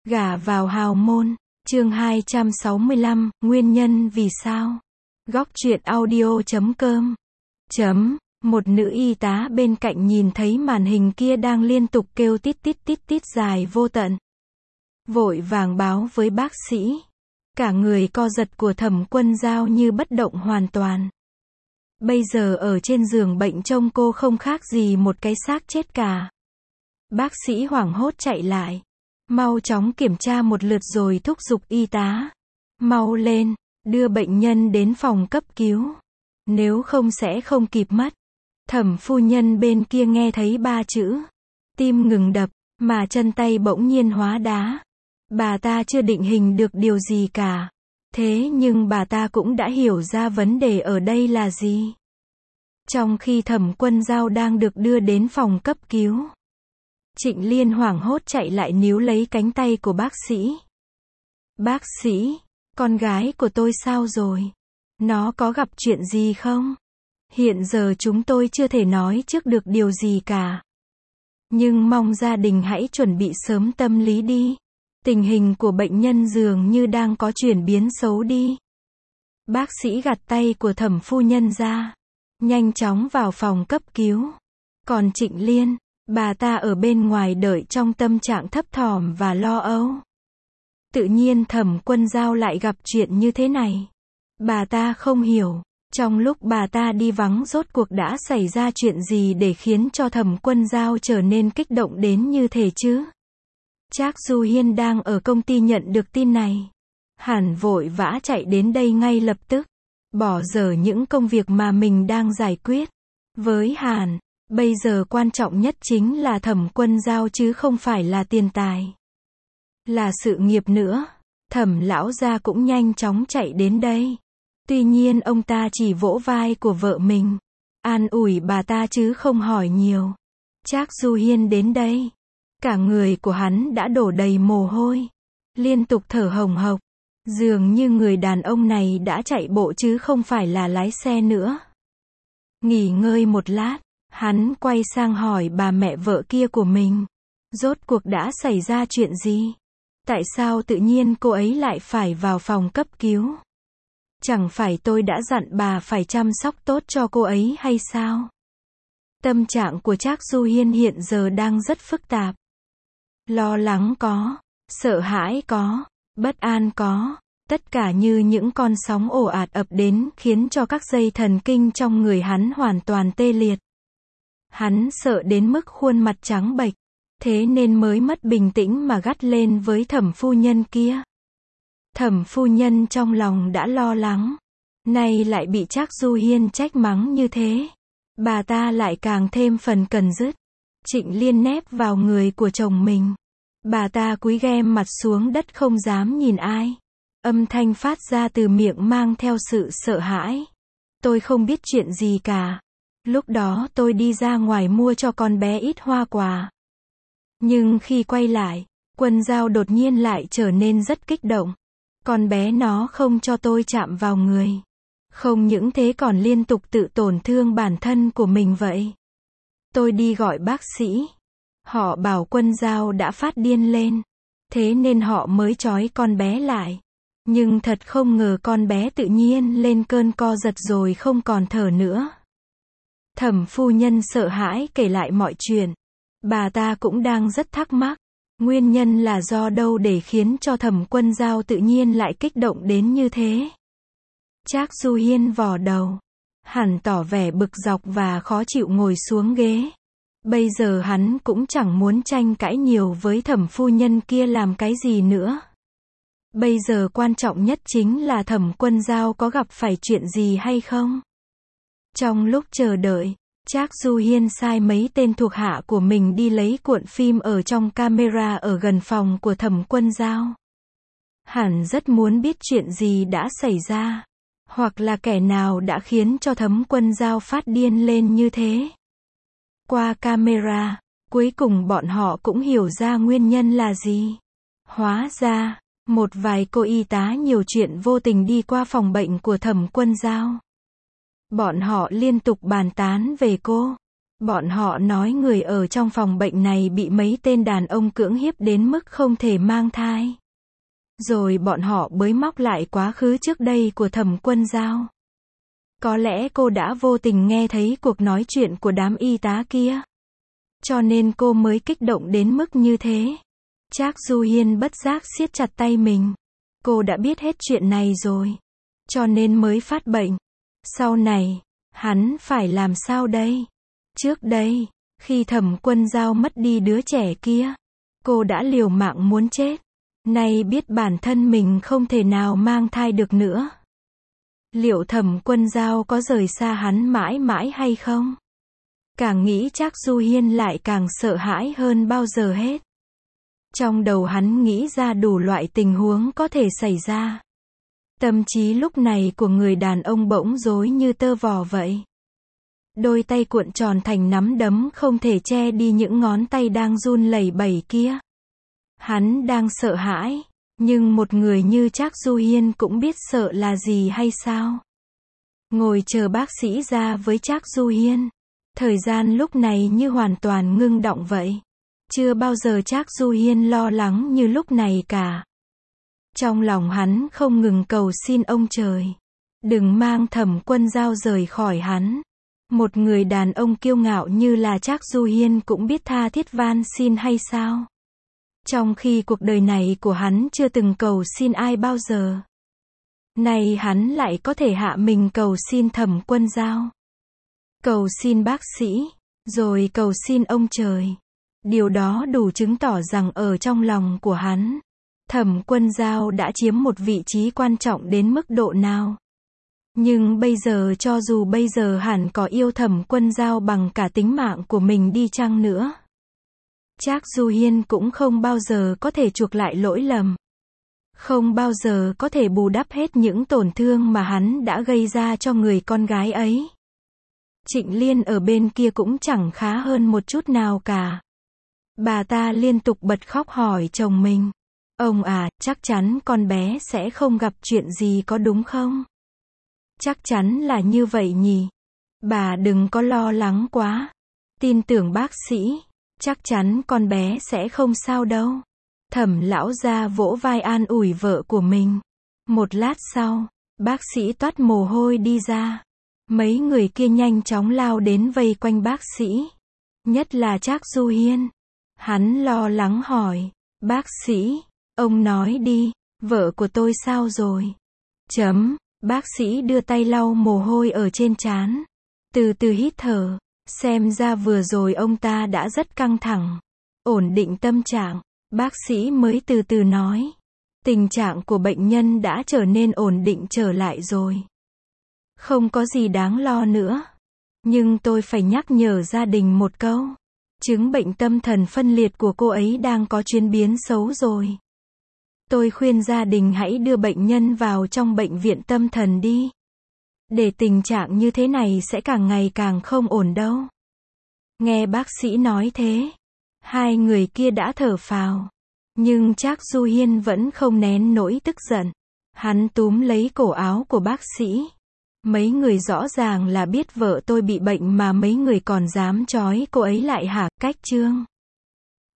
Gả vào hào môn, chương 265, nguyên nhân vì sao? Góc truyện audio.com. Một nữ y tá bên cạnh nhìn thấy màn hình kia đang liên tục kêu tít tít tít tít dài vô tận. Vội vàng báo với bác sĩ. Cả người co giật của Thẩm Quân Dao như bất động hoàn toàn. Bây giờ ở trên giường bệnh trông cô không khác gì một cái xác chết cả. Bác sĩ hoảng hốt chạy lại. Mau chóng kiểm tra một lượt rồi thúc giục y tá. Mau lên, đưa bệnh nhân đến phòng cấp cứu. Nếu không sẽ không kịp mất. Thẩm phu nhân bên kia nghe thấy 3 chữ. Tim ngừng đập, mà chân tay bỗng nhiên hóa đá. Bà ta chưa định hình được điều gì cả. Thế nhưng bà ta cũng đã hiểu ra vấn đề ở đây là gì. Trong khi Thẩm Quân Dao đang được đưa đến phòng cấp cứu, Trịnh Liên hoảng hốt chạy lại níu lấy cánh tay của bác sĩ. Bác sĩ, con gái của tôi sao rồi? Nó có gặp chuyện gì không? Hiện giờ chúng tôi chưa thể nói trước được điều gì cả. Nhưng mong gia đình hãy chuẩn bị sớm tâm lý đi. Tình hình của bệnh nhân dường như đang có chuyển biến xấu đi. Bác sĩ gạt tay của Thẩm phu nhân ra. Nhanh chóng vào phòng cấp cứu. Còn Trịnh Liên, bà ta ở bên ngoài đợi trong tâm trạng thấp thỏm và lo âu. Tự nhiên Thẩm Quân Dao lại gặp chuyện như thế này. Bà ta không hiểu, trong lúc bà ta đi vắng rốt cuộc đã xảy ra chuyện gì để khiến cho Thẩm Quân Dao trở nên kích động đến như thế chứ? Trác Du Hiên đang ở công ty nhận được tin này. Hẳn vội vã chạy đến đây ngay lập tức. Bỏ dở những công việc mà mình đang giải quyết. Với Hàn, bây giờ quan trọng nhất chính là Thẩm Quân Dao chứ không phải là tiền tài. Là sự nghiệp nữa. Thẩm lão gia cũng nhanh chóng chạy đến đây. Tuy nhiên ông ta chỉ vỗ vai của vợ mình. An ủi bà ta chứ không hỏi nhiều. Trác Du Hiên đến đây. Cả người của hắn đã đổ đầy mồ hôi. Liên tục thở hồng hộc. Dường như người đàn ông này đã chạy bộ chứ không phải là lái xe nữa. Nghỉ ngơi một lát, hắn quay sang hỏi bà mẹ vợ kia của mình. Rốt cuộc đã xảy ra chuyện gì? Tại sao tự nhiên cô ấy lại phải vào phòng cấp cứu? Chẳng phải tôi đã dặn bà phải chăm sóc tốt cho cô ấy hay sao? Tâm trạng của Trác Du Hiên hiện giờ đang rất phức tạp. Lo lắng có, sợ hãi có, bất an có, tất cả như những con sóng ồ ạt ập đến khiến cho các dây thần kinh trong người hắn hoàn toàn tê liệt. Hắn sợ đến mức khuôn mặt trắng bệch, thế nên mới mất bình tĩnh mà gắt lên với Thẩm phu nhân kia. Thẩm phu nhân trong lòng đã lo lắng, nay lại bị Trác Du Hiên trách mắng như thế. Bà ta lại càng thêm phần cần dứt. Trịnh Liên nép vào người của chồng mình. Bà ta cúi ghem mặt xuống đất không dám nhìn ai. Âm thanh phát ra từ miệng mang theo sự sợ hãi. Tôi không biết chuyện gì cả. Lúc đó tôi đi ra ngoài mua cho con bé ít hoa quả. Nhưng khi quay lại, Quân Dao đột nhiên lại trở nên rất kích động. Con bé nó không cho tôi chạm vào người. Không những thế còn liên tục tự tổn thương bản thân của mình vậy. Tôi đi gọi bác sĩ. Họ bảo Quân Dao đã phát điên lên. Thế nên họ mới trói con bé lại. Nhưng thật không ngờ con bé tự nhiên lên cơn co giật rồi không còn thở nữa. Thẩm phu nhân sợ hãi kể lại mọi chuyện. Bà ta cũng đang rất thắc mắc. Nguyên nhân là do đâu để khiến cho Thẩm Quân Dao tự nhiên lại kích động đến như thế? Trác Du Hiên vò đầu. Hẳn tỏ vẻ bực dọc và khó chịu ngồi xuống ghế. Bây giờ hắn cũng chẳng muốn tranh cãi nhiều với Thẩm phu nhân kia làm cái gì nữa. Bây giờ quan trọng nhất chính là Thẩm Quân Dao có gặp phải chuyện gì hay không. Trong lúc chờ đợi, Trác Du Hiên sai mấy tên thuộc hạ của mình đi lấy cuộn phim ở trong camera ở gần phòng của Thẩm Quân Dao. Hẳn rất muốn biết chuyện gì đã xảy ra. Hoặc là kẻ nào đã khiến cho Thẩm Quân Dao phát điên lên như thế. Qua camera, cuối cùng bọn họ cũng hiểu ra nguyên nhân là gì. Hóa ra, một vài cô y tá nhiều chuyện vô tình đi qua phòng bệnh của Thẩm Quân Dao. Bọn họ liên tục bàn tán về cô. Bọn họ nói người ở trong phòng bệnh này bị mấy tên đàn ông cưỡng hiếp đến mức không thể mang thai. Rồi bọn họ bới móc lại quá khứ trước đây của Thẩm Quân Dao. Có lẽ cô đã vô tình nghe thấy cuộc nói chuyện của đám y tá kia. Cho nên cô mới kích động đến mức như thế. Trác Du Hiên bất giác siết chặt tay mình. Cô đã biết hết chuyện này rồi. Cho nên mới phát bệnh. Sau này, hắn phải làm sao đây? Trước đây, khi Thẩm Quân Dao mất đi đứa trẻ kia, cô đã liều mạng muốn chết. Nay biết bản thân mình không thể nào mang thai được nữa. Liệu Thẩm Quân Dao có rời xa hắn mãi mãi hay không? Càng nghĩ Trác Du Hiên lại càng sợ hãi hơn bao giờ hết. Trong đầu hắn nghĩ ra đủ loại tình huống có thể xảy ra. Tâm trí lúc này của người đàn ông bỗng rối như tơ vò vậy. Đôi tay cuộn tròn thành nắm đấm không thể che đi những ngón tay đang run lẩy bẩy kia. Hắn đang sợ hãi, nhưng một người như Trác Du Hiên cũng biết sợ là gì hay sao? Ngồi chờ bác sĩ ra với Trác Du Hiên. Thời gian lúc này như hoàn toàn ngưng động vậy. Chưa bao giờ Trác Du Hiên lo lắng như lúc này cả. Trong lòng hắn không ngừng cầu xin ông trời. Đừng mang Thẩm Quân Dao rời khỏi hắn. Một người đàn ông kiêu ngạo như là Trác Du Hiên cũng biết tha thiết van xin hay sao? Trong khi cuộc đời này của hắn chưa từng cầu xin ai bao giờ. Này hắn lại có thể hạ mình cầu xin Thẩm Quân Dao. Cầu xin bác sĩ, rồi cầu xin ông trời. Điều đó đủ chứng tỏ rằng ở trong lòng của hắn, Thẩm Quân Dao đã chiếm một vị trí quan trọng đến mức độ nào. Nhưng bây giờ cho dù bây giờ hẳn có yêu Thẩm Quân Dao bằng cả tính mạng của mình đi chăng nữa, Trác Du Hiên cũng không bao giờ có thể chuộc lại lỗi lầm. Không bao giờ có thể bù đắp hết những tổn thương mà hắn đã gây ra cho người con gái ấy. Trịnh Liên ở bên kia cũng chẳng khá hơn một chút nào cả. Bà ta liên tục bật khóc hỏi chồng mình. Ông à, chắc chắn con bé sẽ không gặp chuyện gì có đúng không? Chắc chắn là như vậy nhỉ. Bà đừng có lo lắng quá. Tin tưởng bác sĩ. Chắc chắn con bé sẽ không sao đâu. Thẩm lão gia vỗ vai an ủi vợ của mình. Một lát sau, bác sĩ toát mồ hôi đi ra. Mấy người kia nhanh chóng lao đến vây quanh bác sĩ. Nhất là Trác Du Hiên. Hắn lo lắng hỏi. Bác sĩ, ông nói đi, vợ của tôi sao rồi? Bác sĩ đưa tay lau mồ hôi ở trên trán. Từ từ hít thở. Xem ra vừa rồi ông ta đã rất căng thẳng. Ổn định tâm trạng. Bác sĩ mới từ từ nói. Tình trạng của bệnh nhân đã trở nên ổn định trở lại rồi. Không có gì đáng lo nữa. Nhưng tôi phải nhắc nhở gia đình một câu. Chứng bệnh tâm thần phân liệt của cô ấy đang có chuyển biến xấu rồi. Tôi khuyên gia đình hãy đưa bệnh nhân vào trong bệnh viện tâm thần đi. Để tình trạng như thế này sẽ càng ngày càng không ổn đâu. Nghe bác sĩ nói thế, hai người kia đã thở phào. Nhưng Trác Du Hiên vẫn không nén nỗi tức giận. Hắn túm lấy cổ áo của bác sĩ. Mấy người rõ ràng là biết vợ tôi bị bệnh mà mấy người còn dám trói cô ấy lại hả? Cách chương